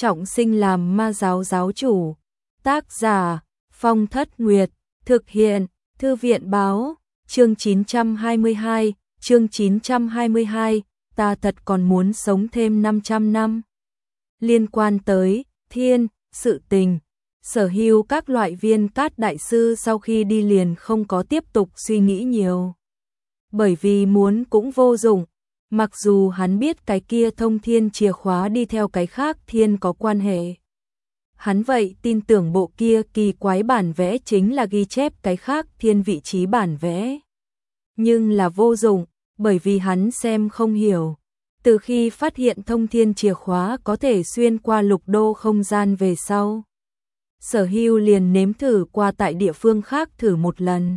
trọng sinh làm ma giáo giáo chủ. Tác giả Phong Thất Nguyệt, thực hiện Thư viện báo, chương 922, ta thật còn muốn sống thêm 500 năm. Liên quan tới thiên, sự tình, Sở Hưu các loại viên cát đại sư sau khi đi liền không có tiếp tục suy nghĩ nhiều. Bởi vì muốn cũng vô dụng, mặc dù hắn biết cái kia thông thiên chìa khóa đi theo cái khác thiên có quan hệ. Hắn vậy tin tưởng bộ kia kỳ quái bản vẽ chính là ghi chép cái khác thiên vị trí bản vẽ. Nhưng là vô dụng, bởi vì hắn xem không hiểu. Từ khi phát hiện thông thiên chìa khóa có thể xuyên qua lục đô không gian về sau, Sở Hưu liền nếm thử qua tại địa phương khác thử một lần.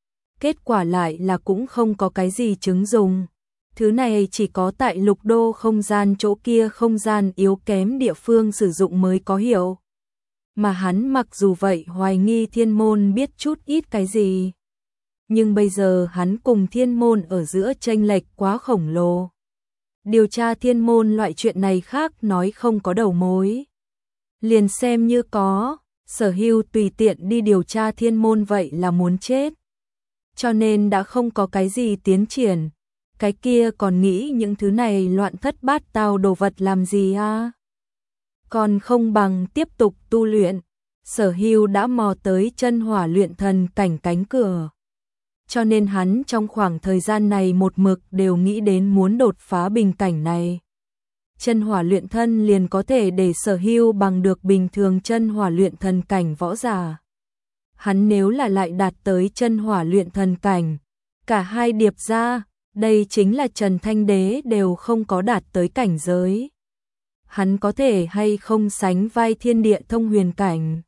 Kết quả lại là cũng không có cái gì chứng dùng. Thứ này chỉ có tại lục đô không gian chỗ kia không gian yếu kém địa phương sử dụng mới có hiệu. Mà hắn mặc dù vậy hoài nghi thiên môn biết chút ít cái gì. Nhưng bây giờ hắn cùng thiên môn ở giữa chênh lệch quá khổng lồ. Điều tra thiên môn loại chuyện này khác nói không có đầu mối. Liền xem như có, Sở Hưu tùy tiện đi điều tra thiên môn vậy là muốn chết. Cho nên đã không có cái gì tiến triển. Cái kia còn nghĩ những thứ này loạn thất bát tao đồ vật làm gì à? Còn không bằng tiếp tục tu luyện. Sở Hưu đã mò tới chân hỏa luyện thần cảnh cánh cửa. Cho nên hắn trong khoảng thời gian này một mực đều nghĩ đến muốn đột phá bình cảnh này. Chân hỏa luyện thân liền có thể để Sở Hưu bằng được bình thường chân hỏa luyện thần cảnh võ giả. Hắn nếu là lại đạt tới chân hỏa luyện thần cảnh, cả hai điệp ra, đây chính là Trần Thanh Đế đều không có đạt tới cảnh giới. Hắn có thể hay không sánh vai thiên địa thông huyền cảnh.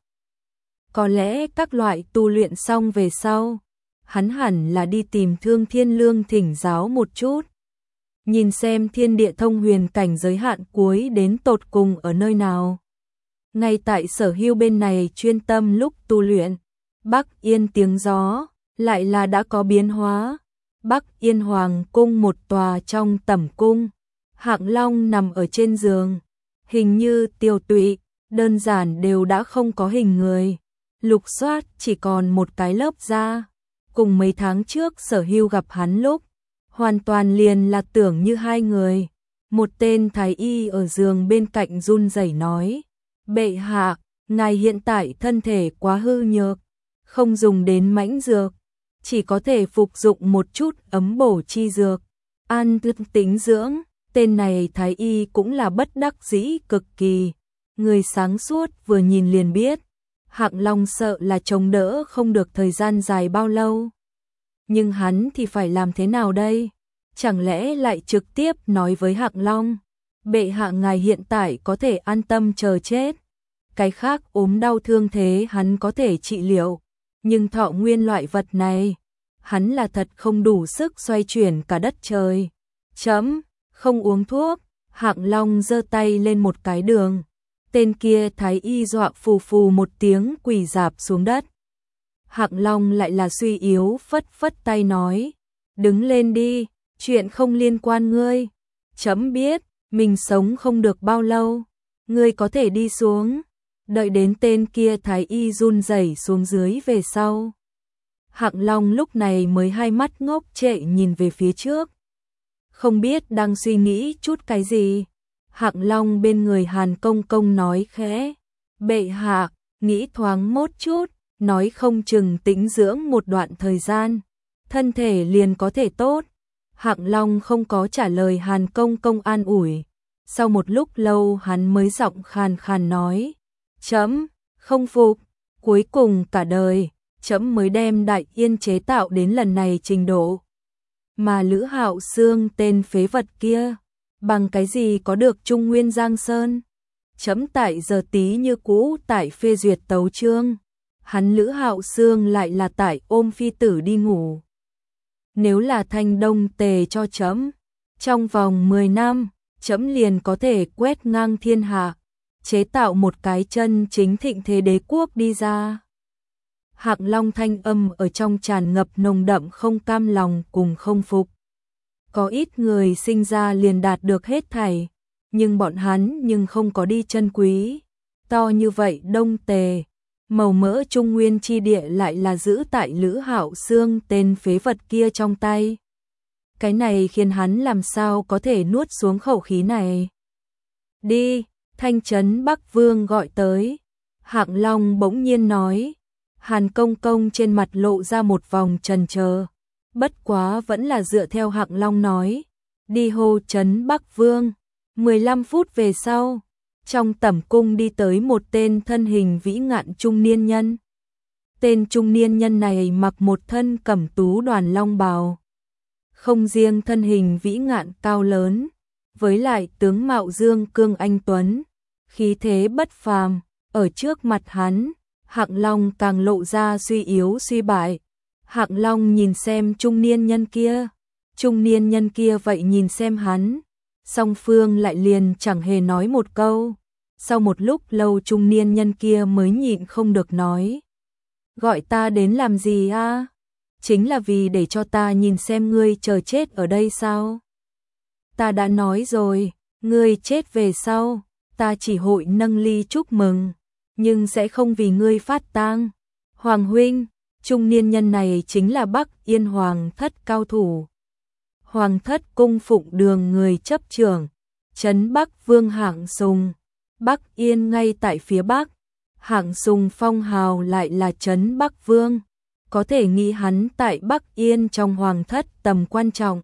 Có lẽ các loại tu luyện xong về sau, hắn hẳn là đi tìm Thương Thiên Lương thỉnh giáo một chút. Nhìn xem thiên địa thông huyền cảnh giới hạn cuối đến tột cùng ở nơi nào. Ngay tại Sở Hưu bên này chuyên tâm lúc tu luyện, Bắc Yên tiếng gió lại là đã có biến hóa. Bắc Yên Hoàng cung một tòa trong tẩm cung, Hạng Long nằm ở trên giường, hình như tiêu tụy, đơn giản đều đã không có hình người. Lục soát chỉ còn một cái lớp da, cùng mấy tháng trước Sở Hưu gặp hắn lúc, hoàn toàn liền là tưởng như hai người. Một tên thái y ở giường bên cạnh run rẩy nói, bệ hạ, ngài hiện tại thân thể quá hư nhược, không dùng đến mãnh dược, chỉ có thể phục dụng một chút ấm bổ chi dược, an tĩnh dưỡng. Tên này thái y cũng là bất đắc dĩ cực kỳ, người sáng suốt vừa nhìn liền biết, Hạng Long sợ là chống đỡ không được thời gian dài bao lâu. Nhưng hắn thì phải làm thế nào đây? Chẳng lẽ lại trực tiếp nói với Hạng Long, bệ hạ ngài hiện tại có thể an tâm chờ chết. Cái khác ốm đau thương thế hắn có thể trị liệu, nhưng thọ nguyên loại vật này, hắn là thật không đủ sức xoay chuyển cả đất trời. Chấm, không uống thuốc. Hạng Long giơ tay lên một cái đường. Tên kia thái y dọa phù phù một tiếng quỳ rạp xuống đất. Hạng Long lại là suy yếu phất phất tay nói, đứng lên đi, chuyện không liên quan ngươi. Chấm biết, mình sống không được bao lâu, ngươi có thể đi xuống. Đợi đến tên kia thái y run rẩy xuống dưới về sau, Hạng Long lúc này mới hai mắt ngốc trệ nhìn về phía trước. Không biết đang suy nghĩ chút cái gì. Hạng Long bên người Hàn Công Công nói khẽ, bệ hạ, nghĩ thoáng một chút, nói không chừng tĩnh dưỡng một đoạn thời gian, thân thể liền có thể tốt. Hạng Long không có trả lời Hàn Công Công an ủi. Sau một lúc lâu hắn mới giọng khàn khàn nói, chấm, không phục, cuối cùng cả đời, chấm mới đem Đại Yên chế tạo đến lần này trình độ. Mà Lữ Hạo Xương tên phế vật kia, bằng cái gì có được Trung Nguyên Giang Sơn? Chấm tại giờ tí như cũ tại phê duyệt tấu chương, hắn Lữ Hạo Xương lại là tại ôm phi tử đi ngủ. Nếu là Thanh Đông Tề cho chấm, trong vòng 10 năm, chấm liền có thể quét ngang thiên hạ, chế tạo một cái chân chính thịnh thế đế quốc đi ra. Hạng Long thanh âm ở trong tràn ngập nồng đậm không cam lòng cùng không phục. Có ít người sinh ra liền đạt được hết thảy, nhưng bọn hắn nhưng không có đi chân quý. To như vậy đông tề, màu mỡ trung nguyên chi địa lại là giữ tại Lữ Hạo Xương tên phế vật kia trong tay. Cái này khiến hắn làm sao có thể nuốt xuống khẩu khí này. Đi, Thanh Trấn Bắc Vương gọi tới. Hạng Long bỗng nhiên nói. Hàn Công Công trên mặt lộ ra một vòng chần chờ, bất quá vẫn là dựa theo Hạng Long nói. Đi hô Trấn Bắc Vương. 15 phút về sau, trong tẩm cung đi tới một tên thân hình vĩ ngạn trung niên nhân. Tên trung niên nhân này mặc một thân cẩm tú đoàn long bào. Không riêng thân hình vĩ ngạn cao lớn, với lại tướng mạo dương cương anh tuấn, khí thế bất phàm, ở trước mặt hắn, Hạng Long càng lộ ra suy yếu suy bại. Hạng Long nhìn xem trung niên nhân kia vậy nhìn xem hắn, song phương lại liền chẳng hề nói một câu. Sau một lúc lâu trung niên nhân kia mới nhịn không được nói. Gọi ta đến làm gì a? Chính là vì để cho ta nhìn xem ngươi chờ chết ở đây sao? Ta đã nói rồi, ngươi chết về sau, ta chỉ hội nâng ly chúc mừng, nhưng sẽ không vì ngươi phát tang. Hoàng huynh, trung niên nhân này chính là Bắc Yên Hoàng thất cao thủ. Hoàng thất cung phụng đường người chấp trưởng, Trấn Bắc Vương Hạng Sùng. Bắc Yên ngay tại phía Bắc, Hạng Sùng phong hào lại là Trấn Bắc Vương, có thể nghĩ hắn tại Bắc Yên trong hoàng thất tầm quan trọng.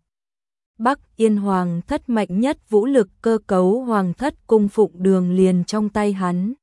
Bắc Yên hoàng thất mạnh nhất vũ lực cơ cấu hoàng thất cung phụng đường liền trong tay hắn.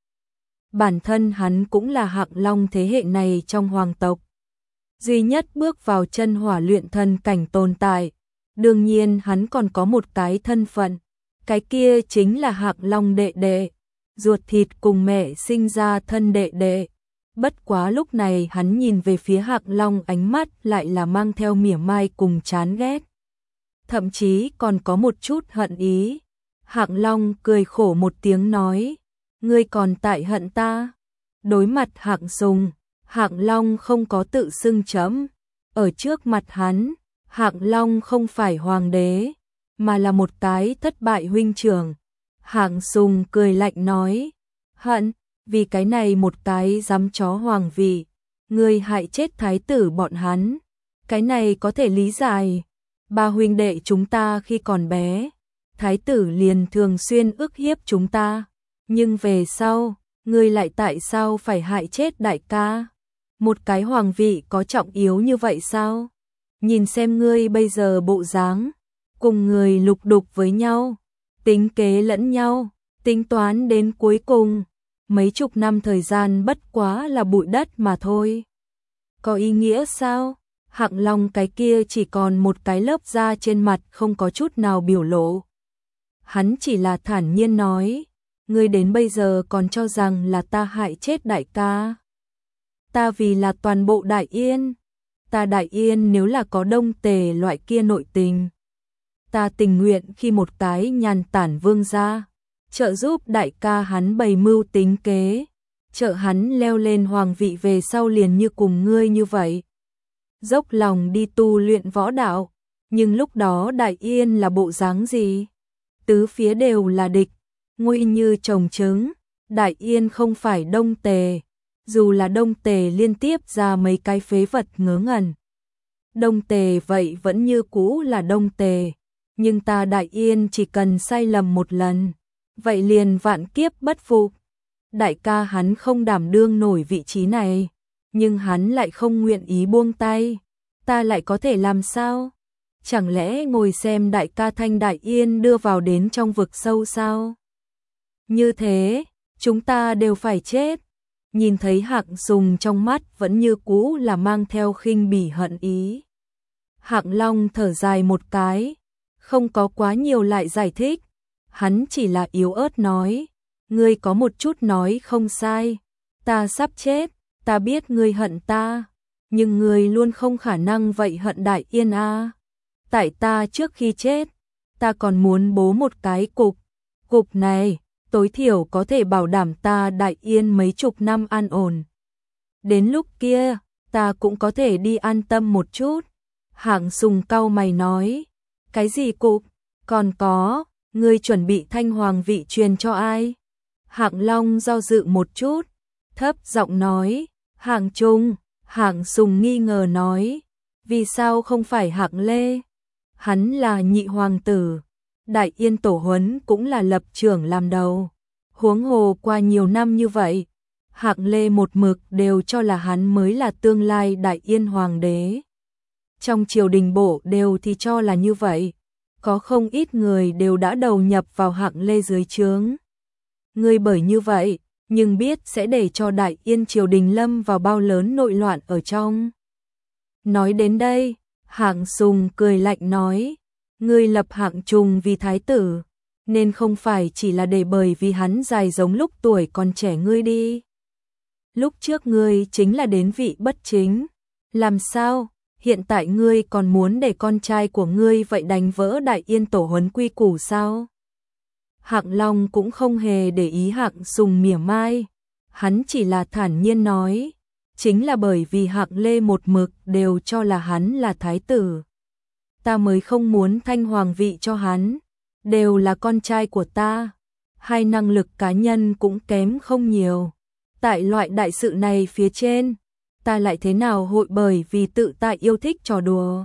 Bản thân hắn cũng là Hạng Long thế hệ này trong hoàng tộc, duy nhất bước vào chân hỏa luyện thần cảnh tồn tại. Đương nhiên hắn còn có một cái thân phận, cái kia chính là Hạng Long đệ đệ, ruột thịt cùng mẹ sinh ra thân đệ đệ. Bất quá lúc này hắn nhìn về phía Hạng Long ánh mắt lại là mang theo mỉa mai cùng chán ghét, thậm chí còn có một chút hận ý. Hạng Long cười khổ một tiếng nói, ngươi còn tại hận ta? Đối mặt Hạng Sùng, Hạng Long không có tự xưng chấm. Ở trước mặt hắn, Hạng Long không phải hoàng đế, mà là một cái thất bại huynh trưởng. Hạng Sùng cười lạnh nói, hận, vì cái này một cái dám chó hoàng vị, ngươi hại chết thái tử bọn hắn. Cái này có thể lý giải, ba huynh đệ chúng ta khi còn bé, thái tử liền thường xuyên ức hiếp chúng ta, nhưng về sau, ngươi lại tại sao phải hại chết đại ca? Một cái hoàng vị có trọng yếu như vậy sao? Nhìn xem ngươi bây giờ bộ dáng, cùng người lục đục với nhau, tính kế lẫn nhau, tính toán đến cuối cùng, mấy chục năm thời gian bất quá là bụi đất mà thôi. Có ý nghĩa sao? Hạng Long cái kia chỉ còn một cái lớp da trên mặt không có chút nào biểu lộ. Hắn chỉ là thản nhiên nói, ngươi đến bây giờ còn cho rằng là ta hại chết đại ca. Ta vì là toàn bộ Đại Yên. Ta Đại Yên nếu là có Đông Tề loại kia nội tình, ta tình nguyện khi một cái nhàn tản vương gia, trợ giúp đại ca hắn bày mưu tính kế, trợ hắn leo lên hoàng vị về sau liền như cùng ngươi như vậy. Dốc lòng đi tu luyện võ đạo, nhưng lúc đó Đại Yên là bộ dáng gì? Tứ phía đều là địch, nguy như trồng trứng. Đại Yên không phải Đông Tề, dù là Đông Tề liên tiếp ra mấy cái phế vật ngớ ngẩn. Đông Tề vậy vẫn như cũ là Đông Tề, nhưng ta Đại Yên chỉ cần sai lầm một lần, vậy liền vạn kiếp bất phục. Đại ca hắn không đảm đương nổi vị trí này, nhưng hắn lại không nguyện ý buông tay, ta lại có thể làm sao? Chẳng lẽ ngồi xem đại ca thanh Đại Yên đưa vào đến trong vực sâu sao? Như thế, chúng ta đều phải chết. Nhìn thấy Hạng Sùng trong mắt vẫn như cũ là mang theo khinh bỉ hận ý. Hạng Long thở dài một cái, không có quá nhiều lại giải thích. Hắn chỉ là yếu ớt nói, ngươi có một chút nói không sai, ta sắp chết, ta biết ngươi hận ta, nhưng ngươi luôn không khả năng vậy hận Đại Yên a. Tại ta trước khi chết, ta còn muốn bố một cái cục này tối thiểu có thể bảo đảm ta Đại Yên mấy chục năm an ổn. Đến lúc kia, ta cũng có thể đi an tâm một chút. Hạng Sùng cau mày nói, cái gì cục? Còn có, ngươi chuẩn bị Thanh Hoàng vị truyền cho ai? Hạng Long do dự một chút, thấp giọng nói, Hạng Trung. Hạng Sùng nghi ngờ nói, vì sao không phải Hạng Lê? Hắn là nhị hoàng tử, Đại Yên tổ huấn cũng là lập trưởng làm đầu. Huống hồ qua nhiều năm như vậy, Hạng Lê một mực đều cho là hắn mới là tương lai Đại Yên hoàng đế. Trong triều đình bộ đều thì cho là như vậy, có không ít người đều đã đầu nhập vào Hạng Lê dưới trướng. Ngươi bởi như vậy, nhưng biết sẽ để cho Đại Yên triều đình lâm vào bao lớn nội loạn ở trong. Nói đến đây, Hạng Sùng cười lạnh nói, ngươi lập Hạng Trung vì thái tử, nên không phải chỉ là để bởi vì hắn dài giống lúc tuổi còn trẻ ngươi đi. Lúc trước ngươi chính là đến vị bất chính, làm sao, hiện tại ngươi còn muốn để con trai của ngươi vậy đánh vỡ Đại Yên tổ huấn quy củ sao? Hạng Long cũng không hề để ý Hạng Sùng mỉa mai, hắn chỉ là thản nhiên nói, chính là bởi vì Hạng Lê một mực đều cho là hắn là thái tử. Ta mới không muốn Thanh Hoàng vị cho hắn, đều là con trai của ta, hai năng lực cá nhân cũng kém không nhiều. Tại loại đại sự này phía trên, ta lại thế nào hội bởi vì tự tại yêu thích trò đùa.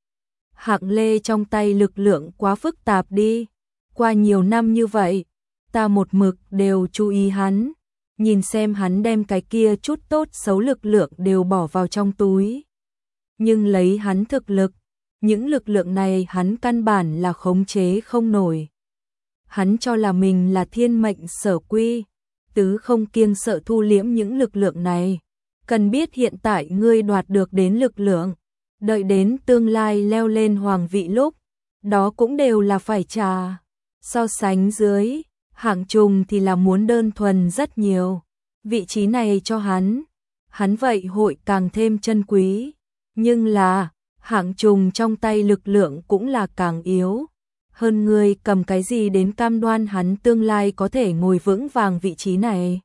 Hạng Lê trong tay lực lượng quá phức tạp đi, qua nhiều năm như vậy, ta một mực đều chú ý hắn, nhìn xem hắn đem cái kia chút tốt xấu lực lượng đều bỏ vào trong túi. Nhưng lấy hắn thực lực, những lực lượng này hắn căn bản là khống chế không nổi. Hắn cho là mình là thiên mệnh sở quy, tứ không kiêng sợ thu liễm những lực lượng này. Cần biết hiện tại ngươi đoạt được đến lực lượng, đợi đến tương lai leo lên hoàng vị lúc, đó cũng đều là phải trả. So sánh dưới, Hạng Trung thì là muốn đơn thuần rất nhiều. Vị trí này cho hắn vậy hội càng thêm chân quý. Nhưng là, Hạng Trung trong tay lực lượng cũng là càng yếu. Hơn ngươi cầm cái gì đến cam đoan hắn tương lai có thể ngồi vững vàng vị trí này?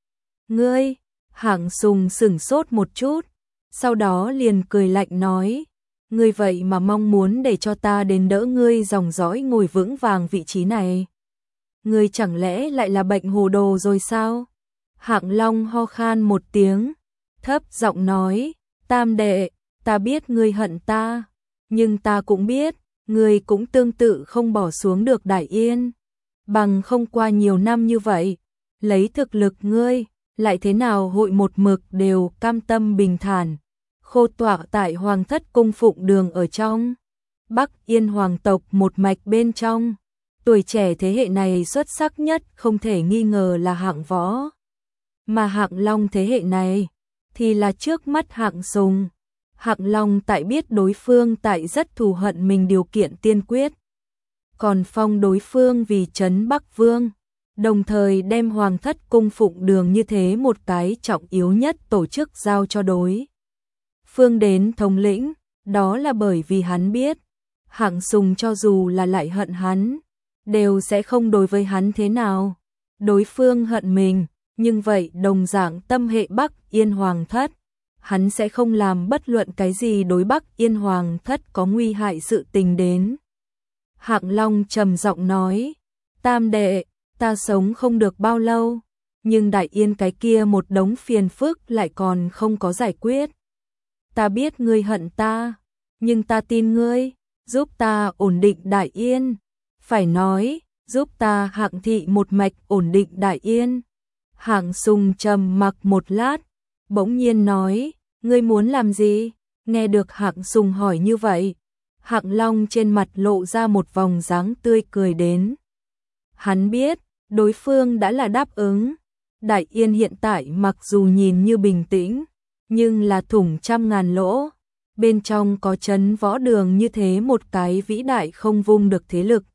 Ngươi, Hạng Sùng sửng sốt một chút, sau đó liền cười lạnh nói, ngươi vậy mà mong muốn để cho ta đến đỡ ngươi dòng dõi ngồi vững vàng vị trí này. Ngươi chẳng lẽ lại là bệnh hồ đồ rồi sao? Hạng Long ho khan một tiếng, thấp giọng nói, Tam đệ, ta biết ngươi hận ta, nhưng ta cũng biết, ngươi cũng tương tự không bỏ xuống được Đại Yên. Bằng không qua nhiều năm như vậy, lấy thực lực ngươi, lại thế nào hội một mực đều cam tâm bình thản, khô tọa tại hoàng thất cung phụng đường ở trong. Bắc Yên hoàng tộc một mạch bên trong, tuổi trẻ thế hệ này xuất sắc nhất không thể nghi ngờ là Hạng Võ. Mà Hạng Long thế hệ này, thì là trước mắt Hạng Sùng. Hạng Long tại biết đối phương tại rất thù hận mình điều kiện tiên quyết, còn phong đối phương vì trấn Bắc Vương, đồng thời đem hoàng thất cung phụng đường như thế một cái trọng yếu nhất tổ chức giao cho đối phương đến thống lĩnh, đó là bởi vì hắn biết, Hạng Sùng cho dù là lại hận hắn, đều sẽ không đối với hắn thế nào. Đối phương hận mình, nhưng vậy đồng dạng tâm hệ Bắc Yên hoàng thất, hắn sẽ không làm bất luận cái gì đối Bắc Yên hoàng thất có nguy hại sự tình đến. Hạng Long trầm giọng nói, Tam đệ, ta sống không được bao lâu, nhưng Đại Yên cái kia một đống phiền phức lại còn không có giải quyết. Ta biết ngươi hận ta, nhưng ta tin ngươi, giúp ta ổn định Đại Yên. Phải nói, giúp ta Hạng thị một mạch ổn định Đại Yên. Hạng Sùng trầm mặc một lát, bỗng nhiên nói, ngươi muốn làm gì? Nghe được Hạng Sùng hỏi như vậy, Hạng Long trên mặt lộ ra một vòng dáng tươi cười đến. Hắn biết, đối phương đã là đáp ứng. Đại Yên hiện tại mặc dù nhìn như bình tĩnh, nhưng là thủng trăm ngàn lỗ. Bên trong có trấn Võ Đường như thế một cái vĩ đại không vung được thế lực.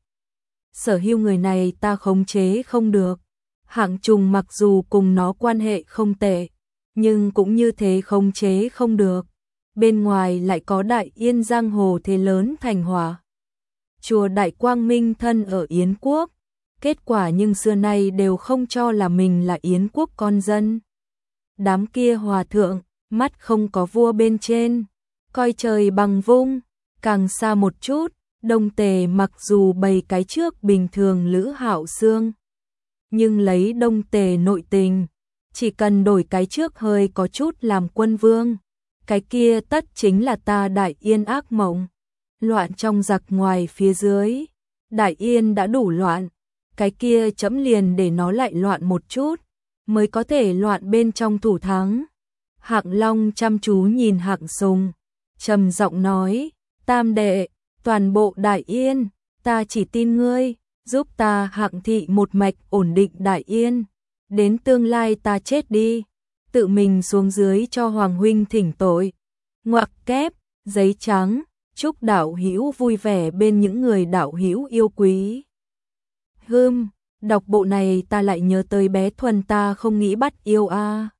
Sở hữu người này ta khống chế không được. Hạng Trung mặc dù cùng nó quan hệ không tệ, nhưng cũng như thế khống chế không được. Bên ngoài lại có Đại Yên giang hồ thế lớn thành hỏa. Chùa Đại Quang Minh thân ở Yến Quốc, kết quả nhưng xưa nay đều không cho là mình là Yến Quốc con dân. Đám kia hòa thượng, mắt không có vua bên trên, coi trời bằng vung, càng xa một chút, Đông Tề mặc dù bày cái trước bình thường Lữ Hạo Xương, nhưng lấy Đông Tề nội tình, chỉ cần đổi cái trước hơi có chút làm quân vương, cái kia tất chính là ta Đại Yên ác mộng. Loạn trong giặc ngoài phía dưới, Đại Yên đã đủ loạn, cái kia chấm liền để nó lại loạn một chút, mới có thể loạn bên trong thủ thắng. Hạng Long chăm chú nhìn Hạng Sùng, trầm giọng nói, tam đệ, toàn bộ Đại Yên, ta chỉ tin ngươi, giúp ta Hạng thị một mạch ổn định Đại Yên, đến tương lai ta chết đi, tự mình xuống dưới cho Hoàng huynh thỉnh tội. Ngoặc kép, giấy trắng, chúc đạo hữu vui vẻ bên những người đạo hữu yêu quý. Đọc bộ này ta lại nhớ tới bé Thuần ta không nghĩ bắt yêu a.